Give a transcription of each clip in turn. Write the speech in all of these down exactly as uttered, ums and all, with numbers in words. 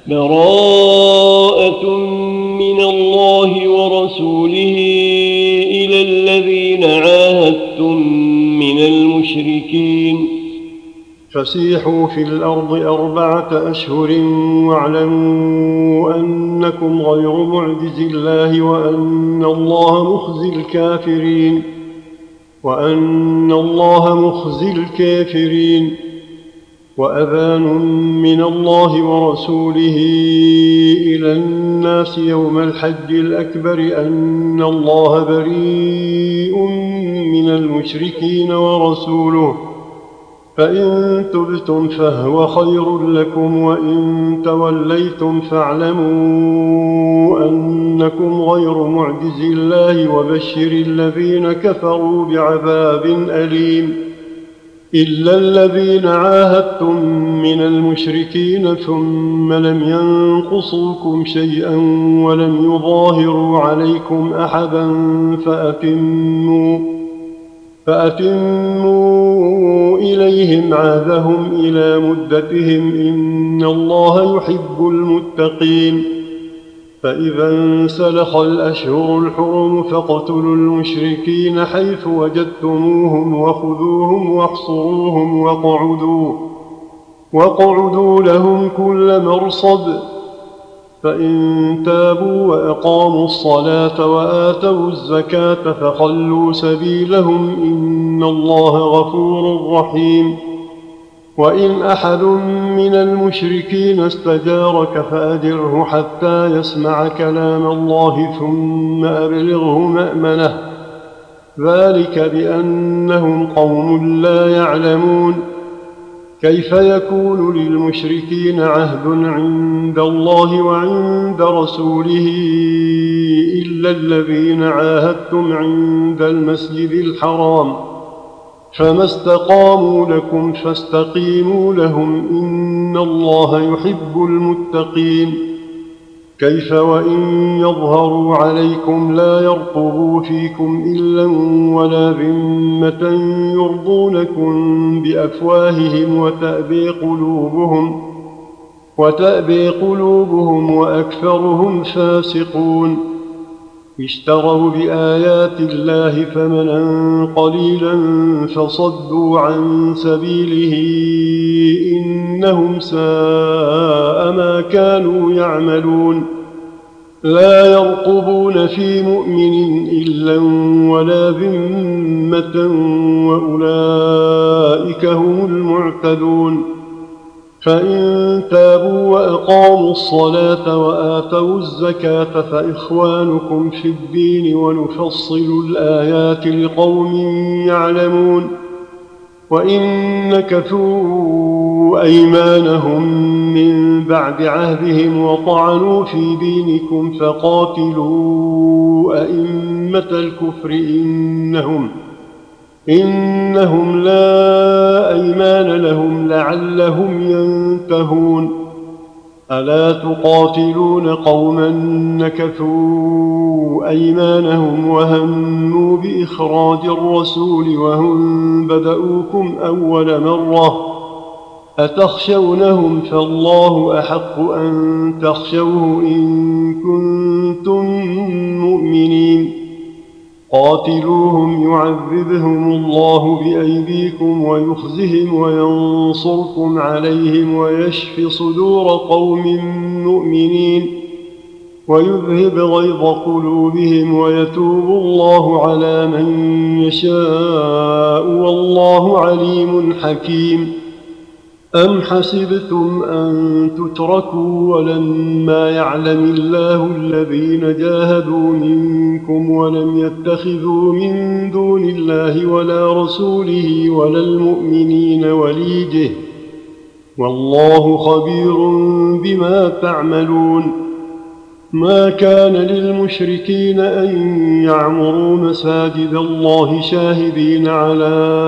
براءة من الله ورسوله إلى الذين عاهدتم من المشركين. فسيحوا في الأرض أربعة أشهر واعلموا أنكم غير معجز الله وأن الله مخزي الكافرين وأن الله مخزي الكافرين وأذان من الله ورسوله إلى الناس يوم الحج الأكبر أن الله بريء من المشركين ورسوله، فإن تبتم فهو خير لكم وإن توليتم فاعلموا أنكم غير معجز الله وبشر الذين كفروا بعذاب أليم. إلا الذين عاهدتم من المشركين ثم لم ينقصوكم شيئا ولم يظاهروا عليكم أحدا فأتموا, فأتموا إليهم عهدهم إلى مدتهم إن الله يحب المتقين. فإذا انسلخ الأشهر الحرم فاقتلوا المشركين حيث وجدتموهم وخذوهم واحصروهم واقعدوا, واقعدوا لهم كل مرصد. فإن تابوا وأقاموا الصلاة وآتوا الزكاة فخلوا سبيلهم إن الله غفور رحيم. وإن أحد من المشركين استجارك فأجره حتى يسمع كلام الله ثم أبلغه مأمنه، ذلك بأنهم قوم لا يعلمون. كيف يكون للمشركين عهد عند الله وعند رسوله إلا الذين عاهدتم عند المسجد الحرام، فما استقاموا لكم فاستقيموا لهم إن الله يحب المتقين. كيف وإن يظهروا عليكم لا يرقبوا فيكم إلا ولا ذمة يرضونكم بأفواههم وتأبي قلوبهم, وتأبي قلوبهم وأكثرهم فاسقون. اشتروا بآيات الله ثمنا قليلا فصدوا عن سبيله إنهم ساء ما كانوا يعملون. لا يرقبون في مؤمن إلا ولا ذمة وأولئك هم المعتدون. فإن تابوا وأقاموا الصلاة وآتوا الزكاة فإخوانكم في الدين ونفصل الآيات لقوم يعلمون. وإن نكثوا أيمانهم من بعد عهدهم وطعنوا في دينكم فقاتلوا أئمة الكفر إنهم إنهم لا أيمان لهم لعلهم ينتهون. ألا تقاتلون قوما نكثوا أيمانهم وهموا بإخراج الرسول وهم بدؤوكم أول مرة أتخشونهم فالله أحق أن تخشوه إن كنتم مؤمنين. قاتلوهم يعذبهم الله بأيديكم ويخزهم وينصركم عليهم ويشف صدور قوم مؤمنين ويذهب غيظ قلوبهم ويتوب الله على من يشاء والله عليم حكيم. أم حسبتم أن تتركوا ولما يعلم الله الذين جاهدوا منكم ولم يتخذوا من دون الله ولا رسوله ولا المؤمنين وليجه والله خبير بما تعملون. ما كان للمشركين أن يعمروا مساجد الله شاهدين على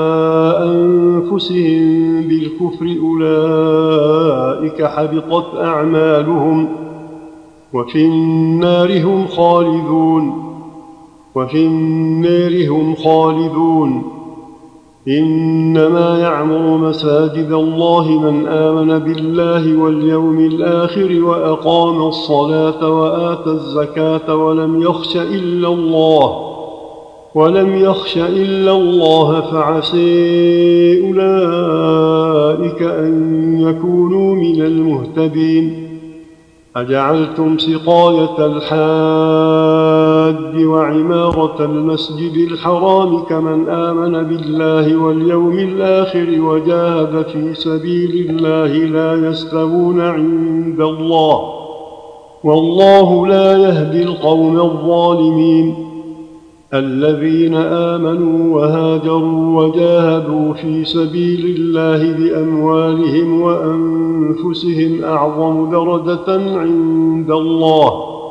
أنفسهم بالكفر أولئك حبطت أعمالهم وفي النار هم خالدون وفي النار هم خالدون. إنما يعمر مساجد الله من آمن بالله واليوم الآخر وأقام الصلاة وآتى الزكاة ولم يخش إلا الله ولم يخش إلا الله فعسى أولئك أن يكونوا من المهتدين. أجعلتم سقاية الحاج وعمارة المسجد الحرام كمن آمن بالله واليوم الآخر وجاهد في سبيل الله لا يستوون عند الله والله لا يهدي القوم الظالمين. الذين آمنوا وهاجروا وجاهدوا في سبيل الله بأموالهم وأنفسهم أعظم درجة عند الله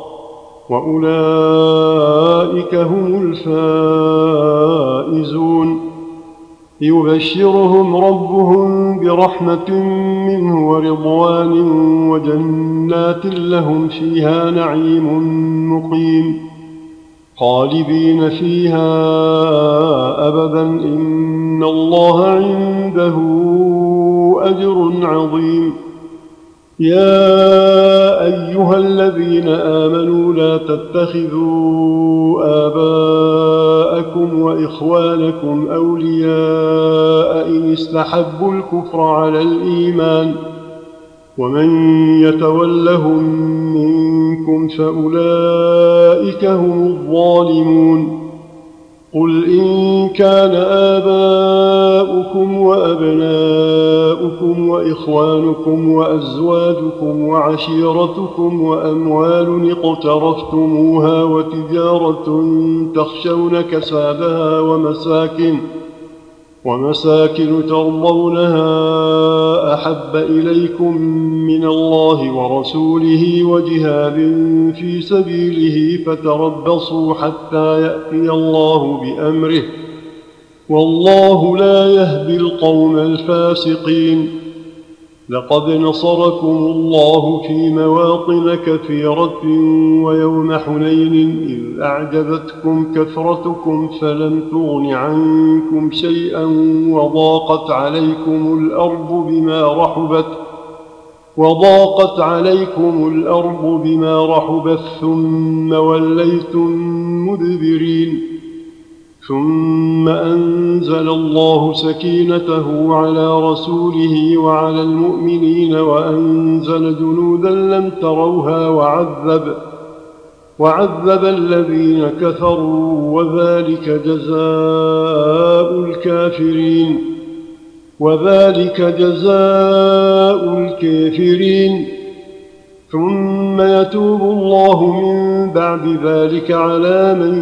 وأولئك هم الفائزون. يبشرهم ربهم برحمة منه ورضوان وجنات لهم فيها نعيم مقيم خالدين فيها أبدا إن الله عنده أجر عظيم. يا أيها الذين آمنوا لا تتخذوا آباءكم وإخوانكم أولياء إن استحبوا الكفر على الإيمان ومن يتولهم منكم فأولئك هم الظالمون. قل إن كان آباؤكم وأبناؤكم وإخوانكم وأزواجكم وعشيرتكم وأموال اقترفتموها وتجارة تخشون كسادها ومساكن ومساكن ترضونها أحب إليكم من الله ورسوله وجهاد في سبيله فتربصوا حتى يأتي الله بأمره والله لا يهدي القوم الفاسقين. لقد نصركم الله في مواطن كثيرة ويوم حنين إذ أعجبتكم كثرتكم فلم تغن عنكم شيئا وضاقت عليكم الأرض بما رحبت وضاقت عليكم الأرض بما رحبت ثم وليتم مدبرين. ثم أنزل الله سكينته على رسوله وعلى المؤمنين وأنزل جنودا لم تروها وعذب وعذب الذين كفروا وذلك جزاء الكافرين وذلك جزاء الكافرين. ثم يتوب الله من بعد ذلك على من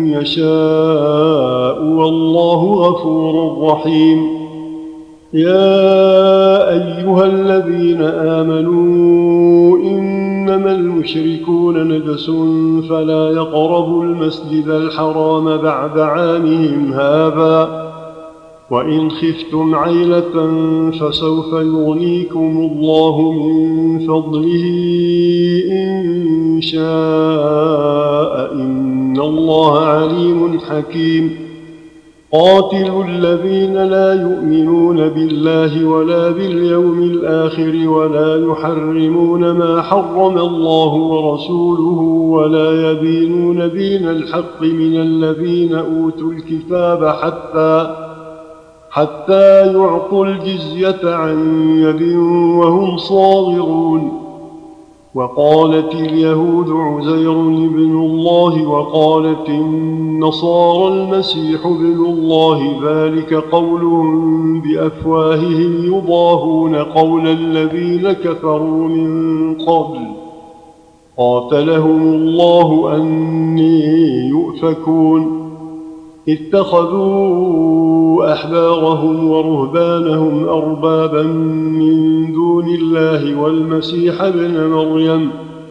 يشاء والله غفور رحيم. يا أيها الذين آمنوا إنما المشركون نجس فلا يقربوا المسجد الحرام بعد عامهم هذا وإن خفتم عيلة فسوف يغنيكم الله من فضله إن شاء إن الله عليم حكيم. قاتلوا الذين لا يؤمنون بالله ولا باليوم الآخر ولا يحرمون ما حرم الله ورسوله ولا يدينون دين الحق من الذين أوتوا الكتاب حتى حتى يعطوا الجزية عن يد وهم صاغرون. وقالت اليهود عزير ابن الله وقالت النصارى المسيح ابن الله ذلك قولهم بأفواههم يضاهون قول الذين كفروا من قبل قاتلهم الله أني يؤفكون. اتخذوا أحبارهم ورهبانهم أربابا من دون الله والمسيح ابن مريم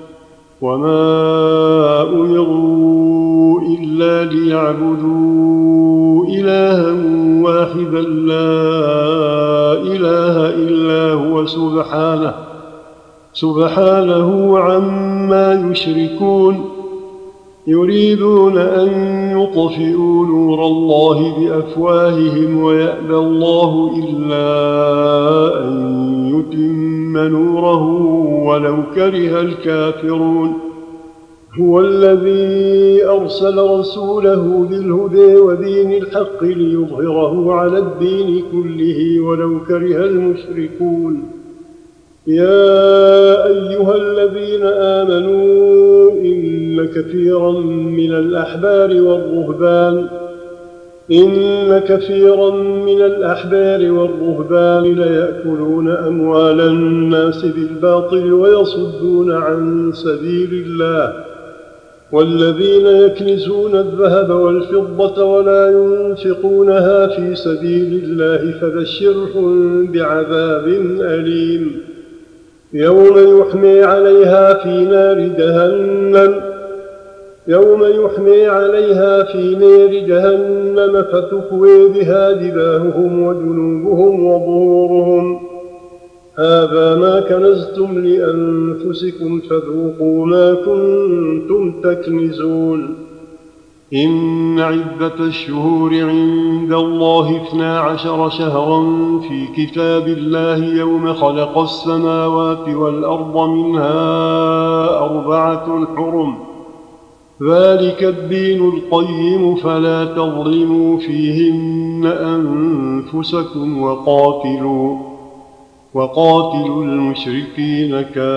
وما أمروا إلا ليعبدوا إلها واحدا لا إله إلا هو سبحانه سبحانه عما يشركون. يريدون أن يطفئوا نور الله بأفواههم ويأبى الله إلا أن يتم نوره ولو كره الكافرون. هو الذي أرسل رسوله بالهدى ودين الحق ليظهره على الدين كله ولو كره المشركون. يا أيها الذين آمنوا إن كثيرا من الأحبار والرهبان إن كثيرا من الأحبار والرهبان ليأكلون أموال الناس بالباطل ويصدون عن سبيل الله والذين يكنزون الذهب والفضة ولا ينفقونها في سبيل الله فبشرهم بعذاب أليم يوم يحمي عليها في نار جهنم يوم يحمي عليها في نار جهنم فتكوي بها جباههم وجنوبهم وظهورهم هذا ما كنزتم لأنفسكم فذوقوا ما كنتم تكنزون. إن عدة الشهور عند الله اثنا عشر شهرا في كتاب الله يوم خلق السماوات والأرض منها أربعة حرم ذلك الدين القيم فلا تظلموا فيهن أنفسكم وقاتلوا وقاتلوا المشركين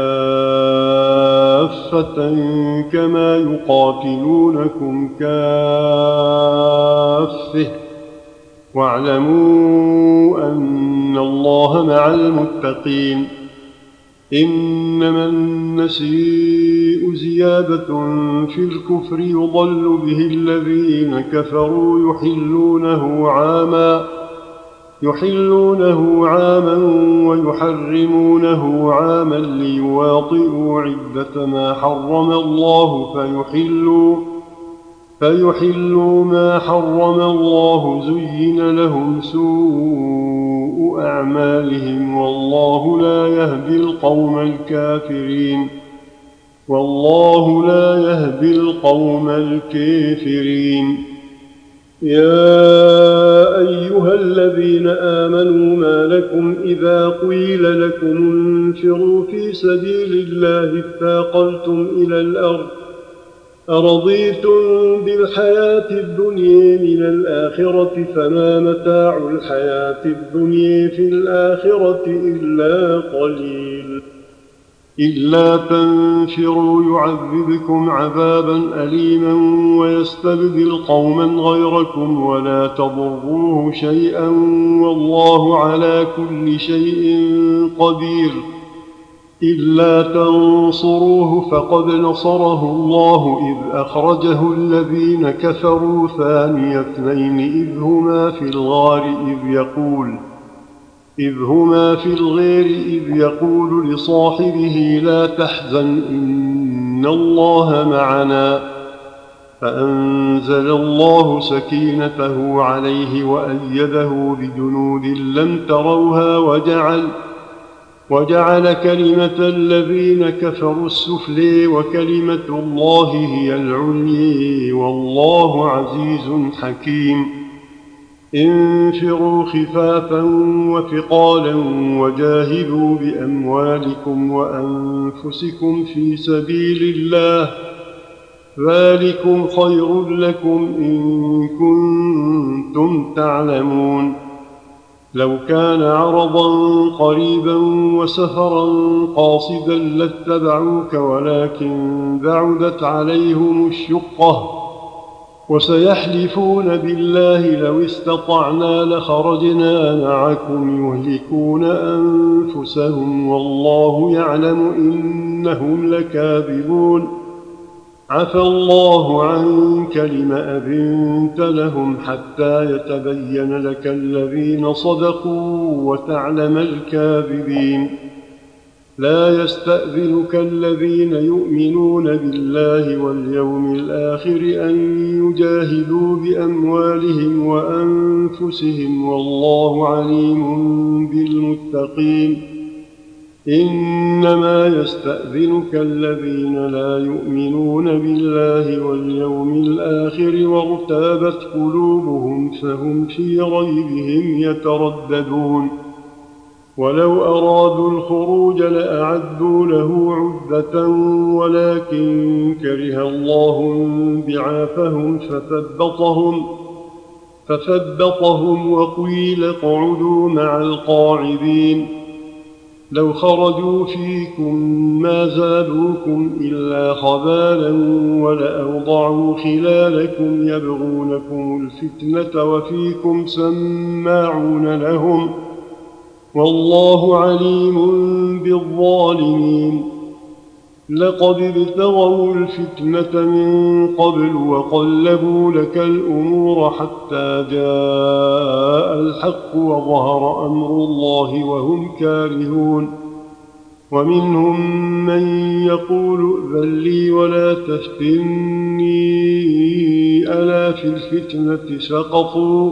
كافة كما يقاتلونكم كافة واعلموا أن الله مع المتقين. إنما النسيء زيادة في الكفر يضل به الذين كفروا يحلونه عاما يحلونه عاما ويحرمونه عاما ليواطئوا عدة ما حرم الله فيحلوا فيحلوا ما حرم الله زين لهم سوء أعمالهم والله لا يهدي القوم الكافرين والله لا يهدي القوم الكافرين. يا أيها الذين آمنوا ما لكم إذا قيل لكم انفروا في سبيل الله اثاقلتم إلى الأرض أرضيتم بالحياة الدنيا من الآخرة فما متاع الحياة الدنيا في الآخرة إلا قليل. إلا تنفروا يعذبكم عذابا أليما ويستبدل قوما غيركم ولا تضروه شيئا والله على كل شيء قدير. إلا تنصروه فقد نصره الله إذ أخرجه الذين كفروا ثاني اثنين إذ هما في الغار إذ يقول إذ هما في الغار إذ يقول لصاحبه لا تحزن إن الله معنا فأنزل الله سكينته عليه وأيده بجنود لم تروها وجعل وجعل كلمة الذين كفروا السفلي وكلمة الله هي العليا والله عزيز حكيم. انفروا خفافا وثقالا وجاهدوا بأموالكم وأنفسكم في سبيل الله ذلكم خير لكم إن كنتم تعلمون. لو كان عرضا قريبا وسفرا قاصدا لاتبعوك ولكن بعدت عليهم الشقة وسيحلفون بالله لو استطعنا لخرجنا معكم يهلكون أنفسهم والله يعلم إنهم لكاذبون. عفى الله عنك لم أذنت لهم حتى يتبين لك الذين صدقوا وتعلم الكاذبين. لا يستأذنك الذين يؤمنون بالله واليوم الآخر أن يجاهدوا بأموالهم وأنفسهم والله عليم بالمتقين. إنما يستأذنك الذين لا يؤمنون بالله واليوم الآخر وارتابت قلوبهم فهم في ريبهم يترددون ولو أرادوا الخروج لأعدوا له عدة ولكن كره الله بعاثهم فثبطهم فثبطهم وقيل اقعدوا مع القاعدين لو خرجوا فيكم ما زادوكم إلا خبالا ولأوضعوا خلالكم يبغونكم الفتنة وفيكم سماعون لهم والله عليم بالظالمين لقد ابتغوا الفتنة من قبل وقلبوا لك الأمور حتى جاء الحق وظهر أمر الله وهم كارهون ومنهم من يقول ائذن لي ولا تفتني ألا في الفتنة سقطوا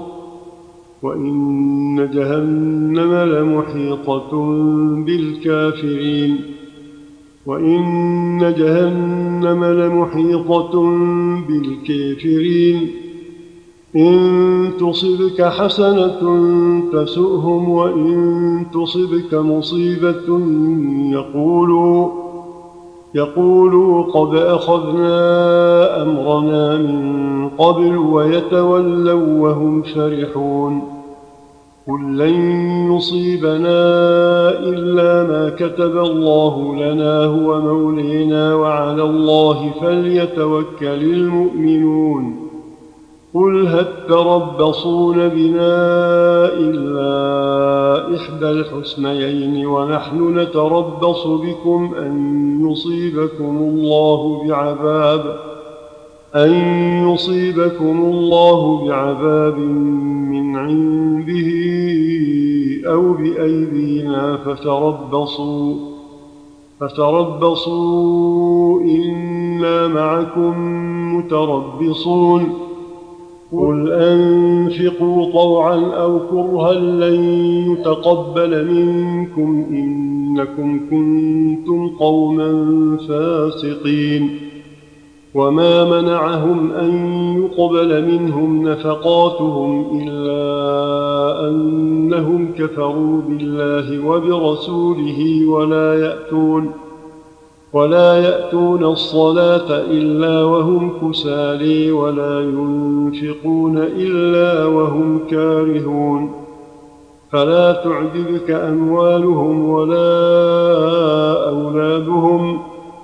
وإن جهنم لمحيطة بالكافرين وإن جهنم لمحيطة بالكافرين إن تصبك حسنة تسؤهم وإن تصبك مصيبة يقولوا يقولوا قد أخذنا أمرنا من قبل ويتولوا وهم فرحون قل لن يصيبنا إلا ما كتب الله لنا هو مولينا وعلى الله فليتوكل المؤمنون قل هل تربصون بنا إلا إحدى الحسنيين ونحن نتربص بكم أن يصيبكم الله بعذاب أن يصيبكم الله بعذاب من عنده أو بأيدينا فتربصوا فتربصوا إنا معكم متربصون قل أنفقوا طوعا أو كرها لن يتقبل منكم إنكم كنتم قوما فاسقين وما منعهم أن يقبل منهم نفقاتهم إلا أنهم كفروا بالله وبرسوله ولا يأتون ولا يأتون الصلاة إلا وهم كسالى ولا ينفقون إلا وهم كارهون فلا تعجبك أموالهم ولا أولادهم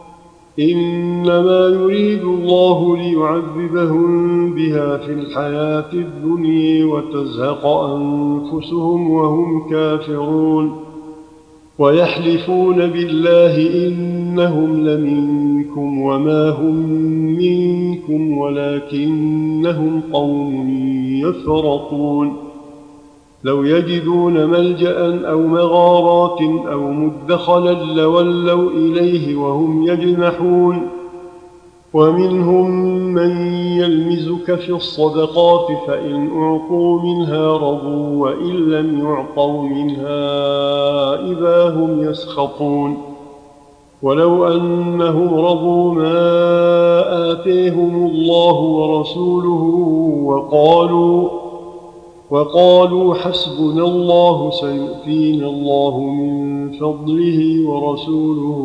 إنما يريد الله ليعذبهم بها في الحياة الدنيا وتزهق أنفسهم وهم كافرون ويحلفون بالله إنهم لمنكم وما هم منكم ولكنهم قوم يفرقون لو يجدون ملجأ أو مغارات أو مدخلا لولوا إليه وهم يجمحون ومنهم من يلمزك في الصدقات فإن أعطوا منها رضوا وإن لم يعطوا منها إذا هم يسخطون ولو أنهم رضوا ما آتيهم الله ورسوله وقالوا وقالوا حسبنا الله سيؤتينا الله من فضله ورسوله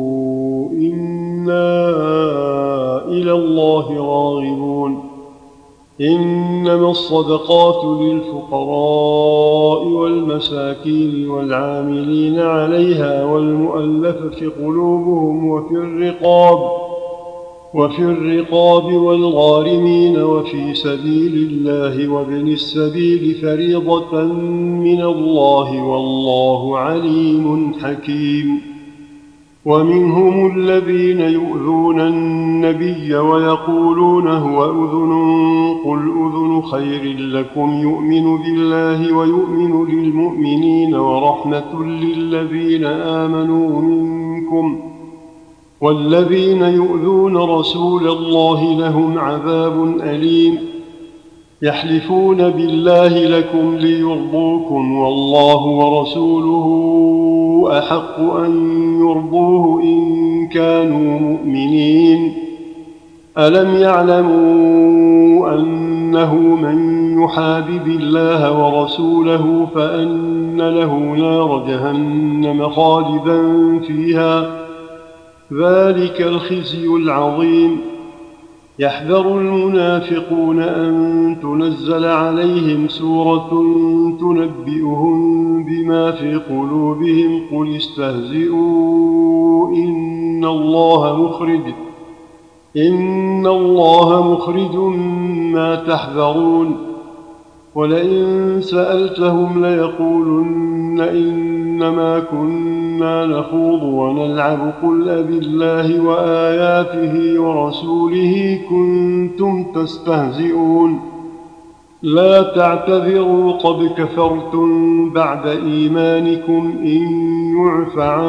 إنا إلى الله راغبون إنما الصدقات للفقراء والمساكين والعاملين عليها والمؤلفة قلوبهم وفي الرقاب وفي الرقاب والغارمين وفي سبيل الله وابن السبيل فريضة من الله والله عليم حكيم ومنهم الذين يؤذون النبي ويقولون هو أذن قل أذن خير لكم يؤمن بالله ويؤمن للمؤمنين ورحمة للذين آمنوا منكم والذين يؤذون رسول الله لهم عذاب أليم يحلفون بالله لكم ليرضوكم والله ورسوله أحق أن يرضوه إن كانوا مؤمنين. ألم يعلموا أنه من يحابب الله ورسوله فأن له نار جهنم خالدا فيها، ذلك الخزي العظيم. يحذر المنافقون أن تنزل عليهم سورة تنبئهم بما في قلوبهم قل استهزئوا إن الله مخرج إن الله مخرج ما تحذرون. ولئن سألتهم ليقولن إنما كنا نخوض ونلعب قل أبالله وآياته ورسوله كنتم تستهزئون. لا تعتذروا قد كفرتم بعد إيمانكم إن يعف عن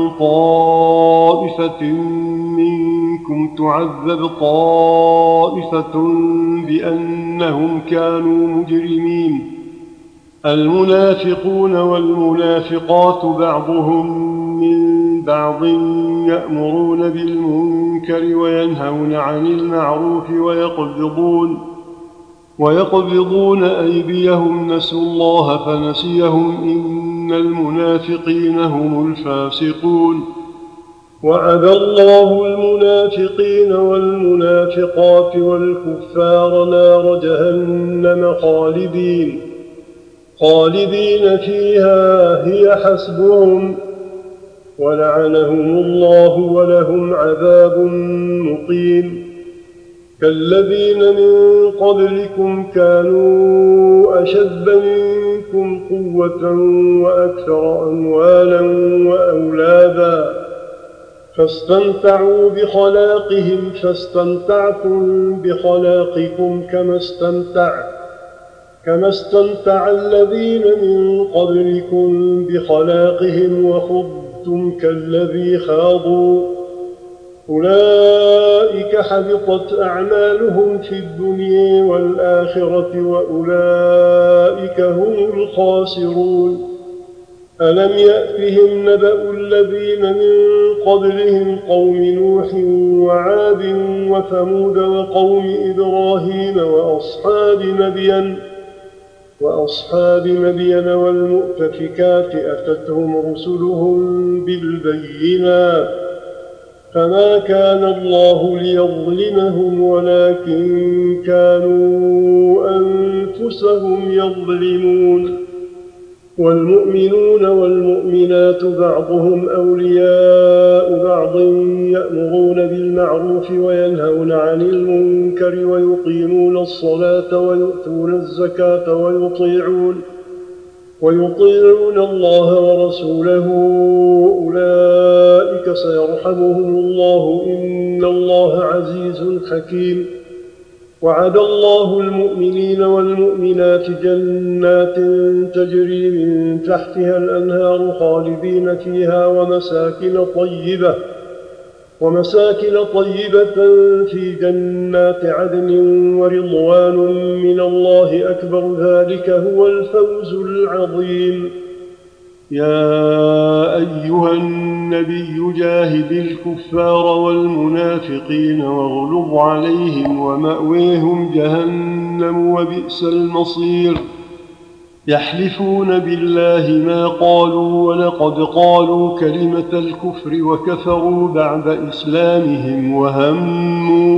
طائفة منكم تعذب طائفة بأنهم كانوا مجرمين. المنافقون والمنافقات بعضهم من بعض يأمرون بالمنكر وينهون عن المعروف ويقبضون ويقبضون أيديهم نسوا الله فنسيهم إن المنافقين هم الفاسقون. وعد الله المنافقين والمنافقات والكفار نار جهنم خالدين خالدين فيها هي حسبهم ولعنهم الله ولهم عذاب مقيم. كالذين من قبلكم كانوا أشد منكم قوة وأكثر أموالا وأولادا فاستمتعوا بخلاقهم فاستمتعتم بخلاقكم كما استمتع كما استمتع الذين من قبلكم بخلاقهم وخضتم كالذي خاضوا أولئك حبطت أعمالهم في الدنيا والآخرة وأولئك هم الخاسرون. ألم يأتهم نبأ الذين من قبلهم قوم نوح وعاد وثمود وقوم إبراهيم وأصحاب مدين وأصحاب مدين والمؤتفكات أتتهم رسلهم بالبينات فما كان الله ليظلمهم ولكن كانوا أنفسهم يظلمون. والمؤمنون والمؤمنات بعضهم أولياء بعض يأمرون بالمعروف وينهون عن المنكر ويقيمون الصلاة ويؤتون الزكاة ويطيعون ويطيعون الله ورسوله أولئك سيرحمهم الله إن الله عزيز حكيم. وعد الله المؤمنين والمؤمنات جنات تجري من تحتها الأنهار خالدين فيها ومساكن طيبة ومساكن طيبة في جنات عدن ورضوان من الله أكبر ذلك هو الفوز العظيم. يا أيها النبي جاهد الكفار والمنافقين واغلظ عليهم ومأويهم جهنم وبئس المصير. يحلفون بالله ما قالوا ولقد قالوا كلمة الكفر وكفروا بعد إسلامهم وهموا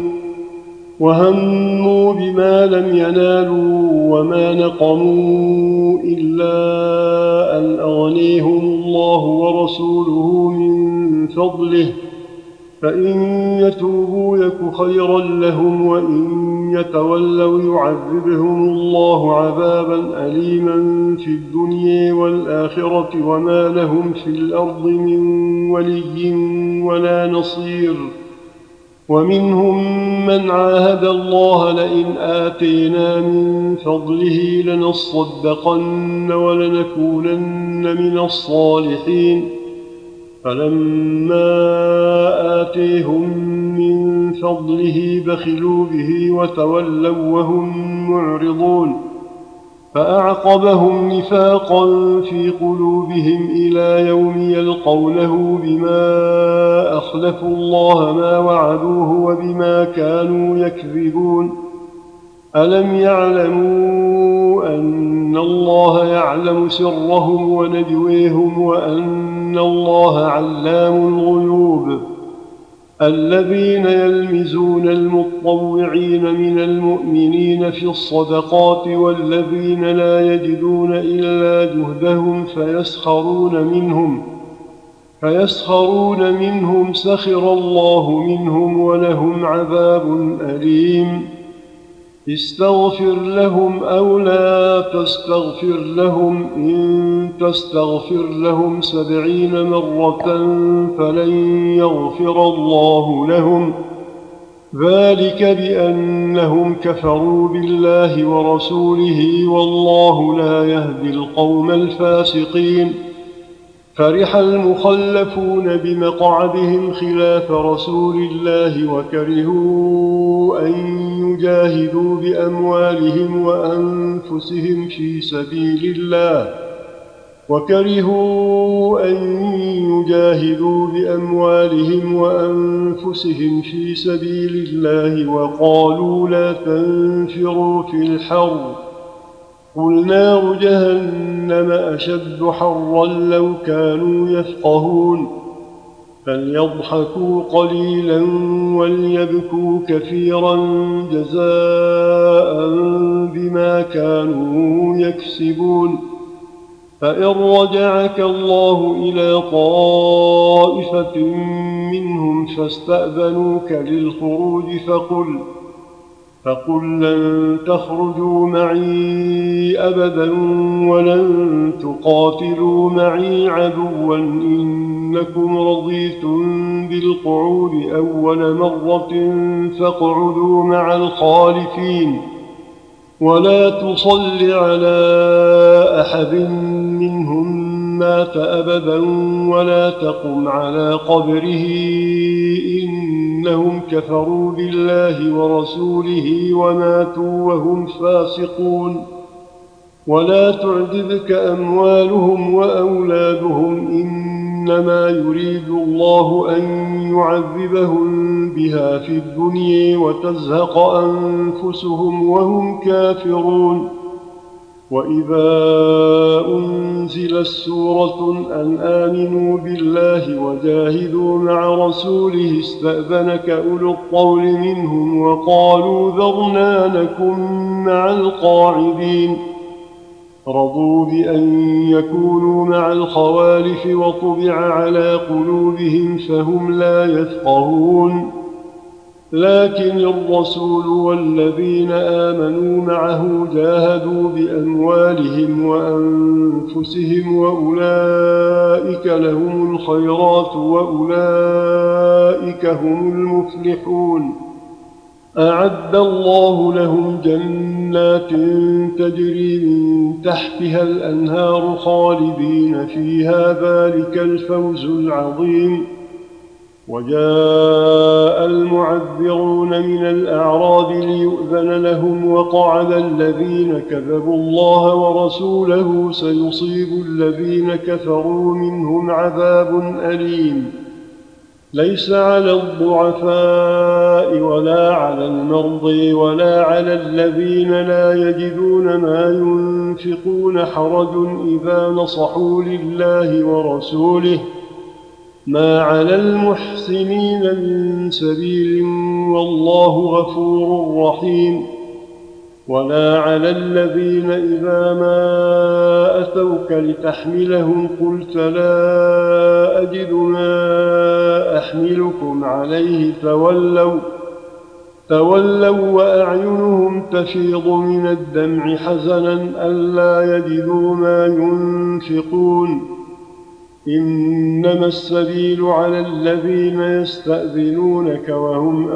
وهموا بما لم ينالوا وما نقموا إلا أن أغنيهم الله ورسوله من فضله فإن يتوبوا يك خيرا لهم وإن يتولوا يعذبهم الله عذابا أليما في الدنيا والآخرة وما لهم في الأرض من ولي ولا نصير. ومنهم من عاهد الله لئن آتينا من فضله لنصدقن ولنكونن من الصالحين فلما آتيهم من فضله بخلوا به وتولوا وهم معرضون فأعقبهم نفاقا في قلوبهم إلى يوم يلقونه بما أخلفوا الله ما وعدوه وبما كانوا يكذبون. ألم يعلموا أن الله يعلم سرهم ونجويهم وأن الله علام الغيوب؟ الذين يلمزون المطوعين من المؤمنين في الصدقات والذين لا يجدون إلا جهدهم فيسخرون منهم فيسخرون منهم سخر الله منهم ولهم عذاب أليم. استغفر لهم أو لا تستغفر لهم إن تستغفر لهم سبعين مرة فلن يغفر الله لهم، ذلك بأنهم كفروا بالله ورسوله والله لا يهدي القوم الفاسقين. فرح المخلفون بمقعدهم خلاف رسول الله وكرهوا أن يجاهدوا بأموالهم وأنفسهم في سبيل الله وكرهوا أن يجاهدوا بأموالهم وأنفسهم في سبيل الله وقالوا لا تنفروا في الحر، قل نار جهنم أشد حرا لو كانوا يفقهون. فليضحكوا قليلا وليبكوا كثيرا جزاء بما كانوا يكسبون. فإن رجعك الله إلى طائفة منهم فاستأذنوك للخروج فقل فقل لن تخرجوا معي أبدا ولن تقاتلوا معي عدوا إنكم رضيتم بالقعود أول مرة فاقعدوا مع الخالفين ولا تصل على أحد منهم مات أبدا ولا تقم على قبره إنهم كفروا بالله ورسوله وماتوا وهم فاسقون. ولا تعجبك أموالهم وأولادهم إنما يريد الله أن يعذبهم بها في الدنيا وتزهق أنفسهم وهم كافرون. وإذا أنزلت سورة أن آمنوا بالله وجاهدوا مع رسوله استأذنك أولو الطول منهم وقالوا ذرنا نكن مع القاعدين. رضوا بأن يكونوا مع الخوالف وطبع على قلوبهم فهم لا يفقهون. لكن الرسول والذين آمنوا معه جاهدوا بأموالهم وأنفسهم وأولئك لهم الخيرات وأولئك هم المفلحون. أعد الله لهم جنات تجري من تحتها الأنهار خالدين فيها ذلك الفوز العظيم. وجاء المعذرون من الأعراب ليؤذن لهم وقعد الذين كذبوا الله ورسوله سيصيب الذين كفروا منهم عذاب أليم. ليس على الضعفاء ولا على المرضى ولا على الذين لا يجدون ما ينفقون حرج إذا نصحوا لله ورسوله ما على المحسنين من سبيل والله غفور رحيم. ولا على الذين إذا ما أتوك لتحملهم قلت لا أجد ما أحملكم عليه تولوا تولوا وأعينهم تفيض من الدمع حزنا ألا يجدوا ما ينفقون. إنما السبيل على الذين يستأذنونك وهم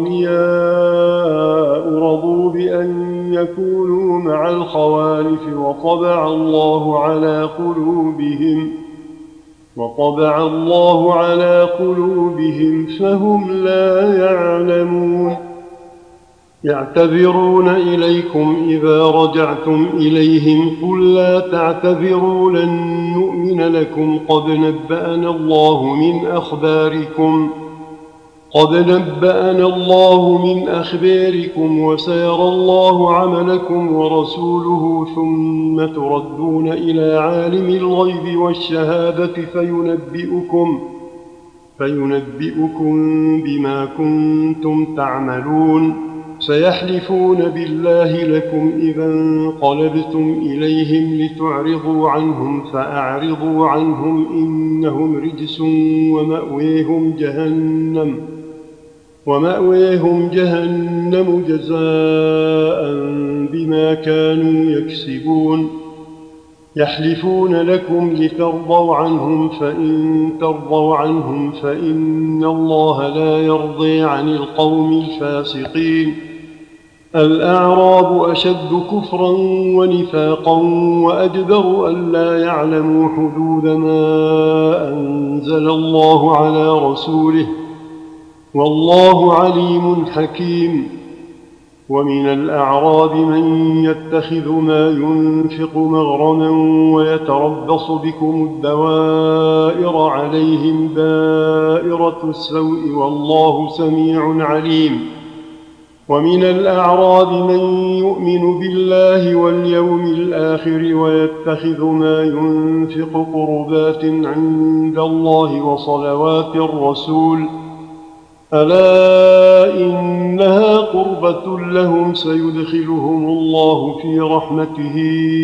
أغنياء رضوا بأن يكونوا مع الخوالف وطبع الله على قلوبهم وطبع الله على قلوبهم فهم لا يعلمون. يعتذرون إليكم إذا رجعتم إليهم قل لا تعتذروا لن نؤمن لكم قد نبأنا الله من أخباركم قد نبأنا الله من أخباركم وسيرى الله عملكم ورسوله ثم تردون إلى عالم الغيب والشهادة فينبئكم فينبئكم بما كنتم تعملون سيحلفون بالله لكم إذا انقلبتم إليهم لتعرضوا عنهم فأعرضوا عنهم إنهم رجس ومأويهم جهنم ومأويهم جهنم جزاء بما كانوا يكسبون يحلفون لكم لترضوا عنهم فإن ترضوا عنهم فإن الله لا يرضي عن القوم الفاسقين الأعراب أشد كفرا ونفاقا وأجدر ألا يعلموا حدود ما أنزل الله على رسوله والله عليم حكيم ومن الأعراب من يتخذ ما ينفق مغرما ويتربص بكم الدوائر عليهم دائرة السوء والله سميع عليم ومن الأعراب من يؤمن بالله واليوم الآخر ويتخذ ما ينفق قربات عند الله وصلوات الرسول ألا إنها قربة لهم سيدخلهم الله في رحمته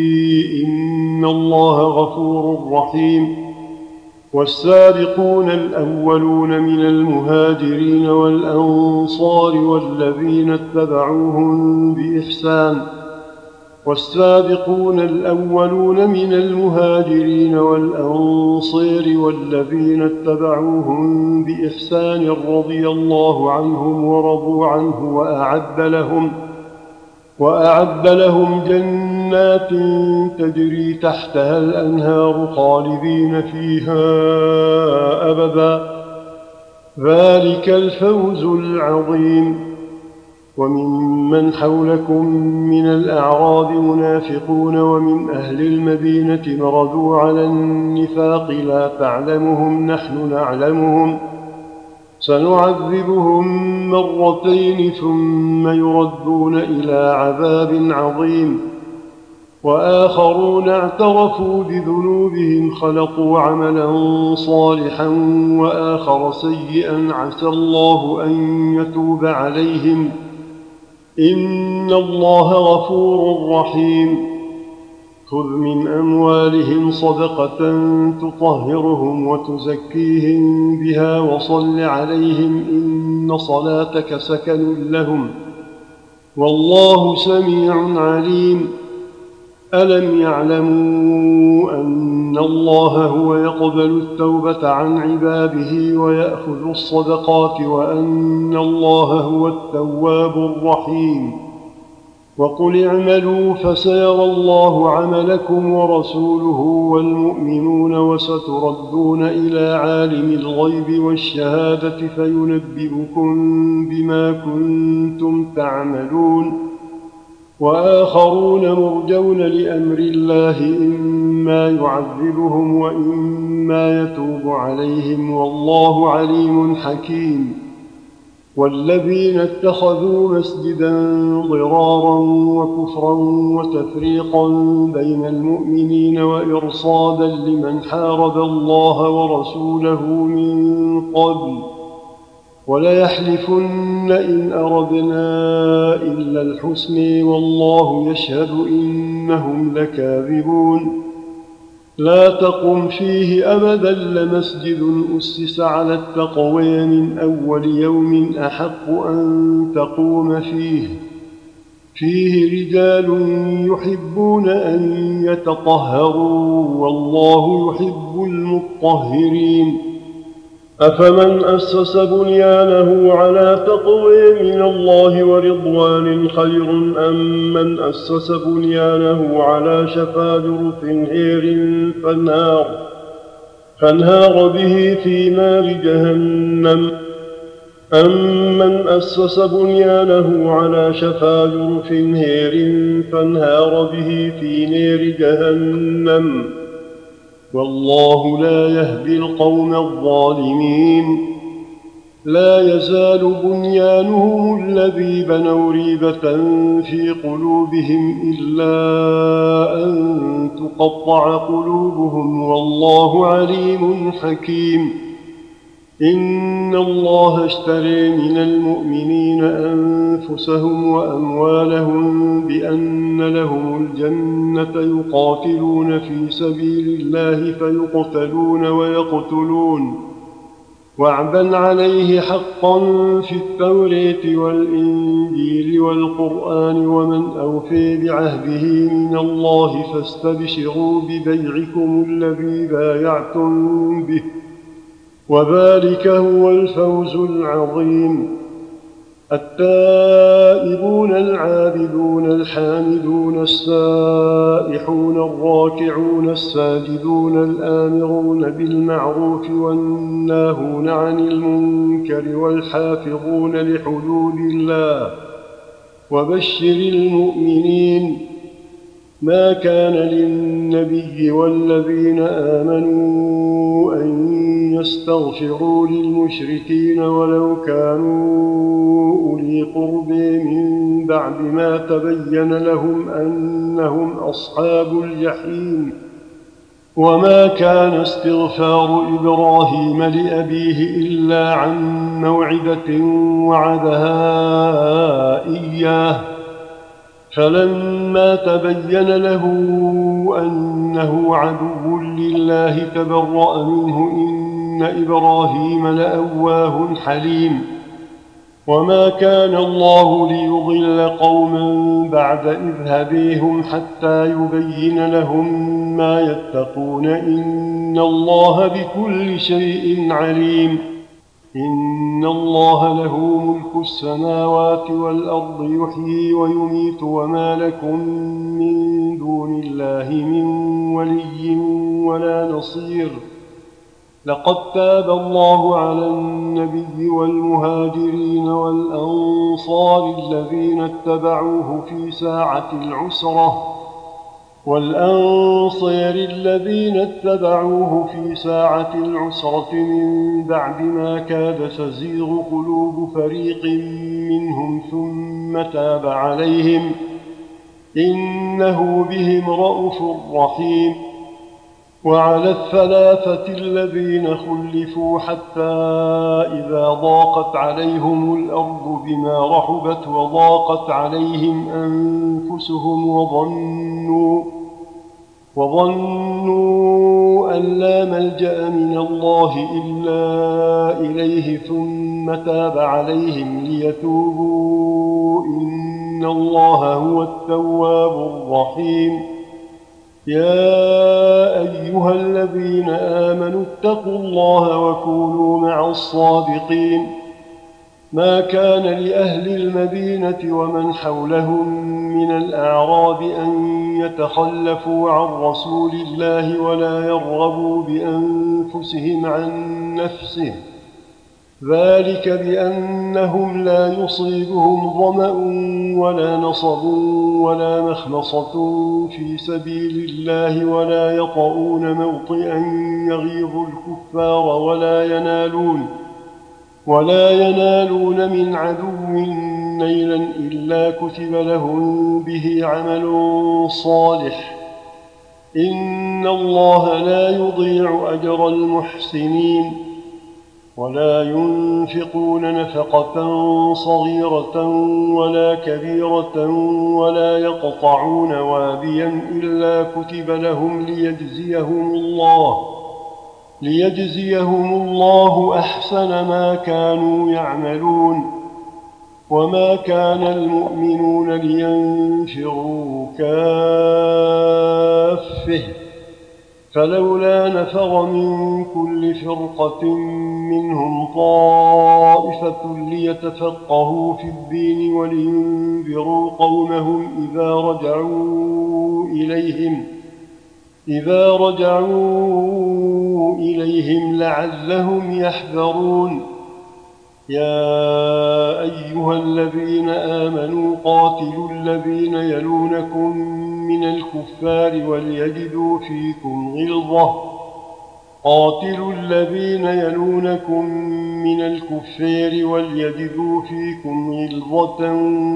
إن الله غفور رحيم والسابقون الأولون من المهاجرين والأنصار والذين اتبعوهم بإحسان والسابقون الأولون من المهاجرين والأنصار والذين اتبعوهم بإحسان رضي الله عنهم ورضوا عنه وأعد لهم وأعد لهم جنات تجري تحتها الأنهار خالدين فيها أبدا ذلك الفوز العظيم وممن حولكم من الأعراب منافقون ومن أهل المدينة مردوا على النفاق لا تعلمهم نحن نعلمهم سنعذبهم مرتين ثم يردون إلى عذاب عظيم وآخرون اعترفوا بذنوبهم خلقوا عملا صالحا وآخر سيئا عسى الله أن يتوب عليهم إن الله غفور رحيم خذ من أموالهم صدقة تطهرهم وتزكيهم بها وصل عليهم إن صلاتك سكن لهم والله سميع عليم ألم يعلموا أن الله هو يقبل التوبة عن عباده ويأخذ الصدقات وأن الله هو التواب الرحيم وقل اعملوا فسيرى الله عملكم ورسوله والمؤمنون وستردون إلى عالم الغيب والشهادة فينبئكم بما كنتم تعملون وآخرون مرجون لأمر الله إما يعذبهم وإما يتوب عليهم والله عليم حكيم والذين اتخذوا مسجدا ضرارا وكفرا وتفريقا بين المؤمنين وإرصادا لمن حارب الله ورسوله من قبل وليحلفن إن أردنا إلا الحسن والله يشهد إنهم لكاذبون لا تقم فيه أبدا لمسجد أسس على التقوى من أول يوم أحق أن تقوم فيه فيه رجال يحبون أن يتطهروا والله يحب المطهرين أفمن أسس بنيانه على تقوى من الله ورضوان خير أم من أسس بنيانه على شفا جرف هير فانهار, فانهار به في نار جهنم أمن أسس بنيانه على شفا جرف هير فانهار به في نير جهنم والله لا يهدي القوم الظالمين لا يزال بنيانهم الذي بنوا ريبة في قلوبهم إلا أن تقطع قلوبهم والله عليم حكيم إن الله اشتري من المؤمنين أنفسهم وأموالهم بأن لهم الجنة يقاتلون في سبيل الله فيقتلون ويقتلون وعدا عليه حقا في التوراة والإنجيل والقرآن ومن أوفي بعهده من الله فاستبشروا ببيعكم الذي بايعتم به وذلك هو الفوز العظيم التائبون العابدون الحامدون السائحون الراكعون الساجدون الآمرون بالمعروف والناهون عن المنكر والحافظون لحدود الله وبشر المؤمنين ما كان للنبي والذين آمنوا أن يستغفروا للمشركين ولو كانوا أولي قرب من بعد ما تبين لهم أنهم أصحاب الجحيم وما كان استغفار إبراهيم لأبيه إلا عن موعدة وعدها إياه فلما تبين له أنه عدو لله تبرأ منه إن إبراهيم لأواه حليم وما كان الله ليضل قوما بعد إذ هديهم حتى يبين لهم ما يتقون إن الله بكل شيء عليم إن الله له ملك السماوات والأرض يحيي ويميت وما لكم من دون الله من ولي ولا نصير لقد تاب الله على النبي والمهاجرين والأنصار الذين اتبعوه في ساعة العسرة والأنصار الذين اتبعوه في ساعة العسرة من بعد ما كاد تزيغ قلوب فريق منهم ثم تاب عليهم إنه بهم رءوف رحيم وعلى الثلاثة الذين خلفوا حتى إذا ضاقت عليهم الأرض بما رحبت وضاقت عليهم أنفسهم وظنوا وظنوا أن لا ملجأ من الله إلا إليه ثم تاب عليهم ليتوبوا إن الله هو التواب الرحيم يا أيها الذين آمنوا اتقوا الله وكونوا مع الصادقين ما كان لأهل المدينة ومن حولهم من الأعراب أن يتخلفوا عن رسول الله ولا يرغبوا بأنفسهم عن نفسه ذلك بأنهم لا يصيبهم ظمأ ولا نصب ولا مخمصة في سبيل الله ولا يطؤون موطئا يغيظ الكفار ولا ينالون ولا ينالون من عدو نيلا إلا كتب لهم به عمل صالح إن الله لا يضيع أجر المحسنين ولا ينفقون نفقة صغيرة ولا كبيرة ولا يقطعون واديا إلا كتب لهم ليجزيهم الله ليجزيهم الله أحسن ما كانوا يعملون وما كان المؤمنون لينفروا كافة فلولا نفر من كل فرقة منهم طائفة ليتفقهوا في الدين ولينذروا قومهم إذا رجعوا إليهم إذا رجعوا إليهم لعلهم يحذرون يا أيها الذين آمنوا قاتلوا الذين يلونكم من الكفار وليجدوا فيكم غلظة قاتلوا الذين يلونكم من الكفار وليجدوا فيكم غلظة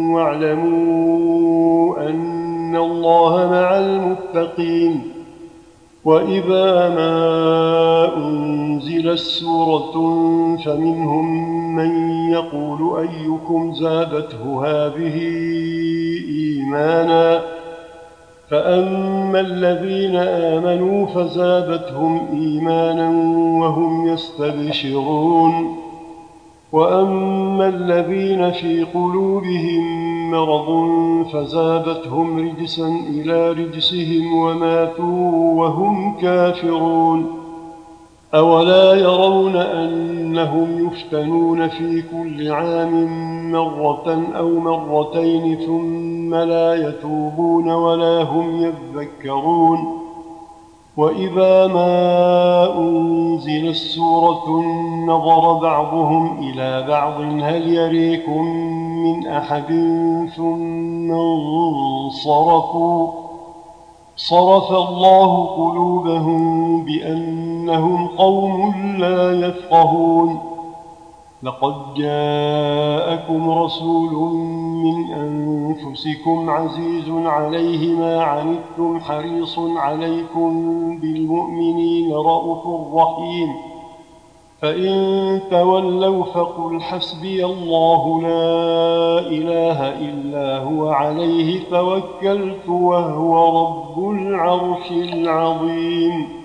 واعلموا أن الله مع المتقين. وإذا ما أنزلت سورة فمنهم من يقول أيكم زادته هذه إيمانا فأما الذين آمنوا فزادتهم إيمانا وهم يستبشرون وأما الذين في قلوبهم مرض فزادتهم رجسا إلى رجسهم وماتوا وهم كافرون. أولا يرون أنهم يفتنون في كل عام مرة أو مرتين ثم لا يتوبون ولا هم يذكرون. وإذا ما أنزلت سورة نظر بعضهم إلى بعض هل يريكم من أحد ثم انصرفوا صرف الله قلوبهم بأنهم قوم لا يفقهون. لقد جاءكم رسول من أنفسكم عزيز عليه ما عنتم حريص عليكم بالمؤمنين رءوف رحيم. فإن تولوا فقل حسبي الله لا إله إلا هو عليه توكلت وهو رب العرش العظيم.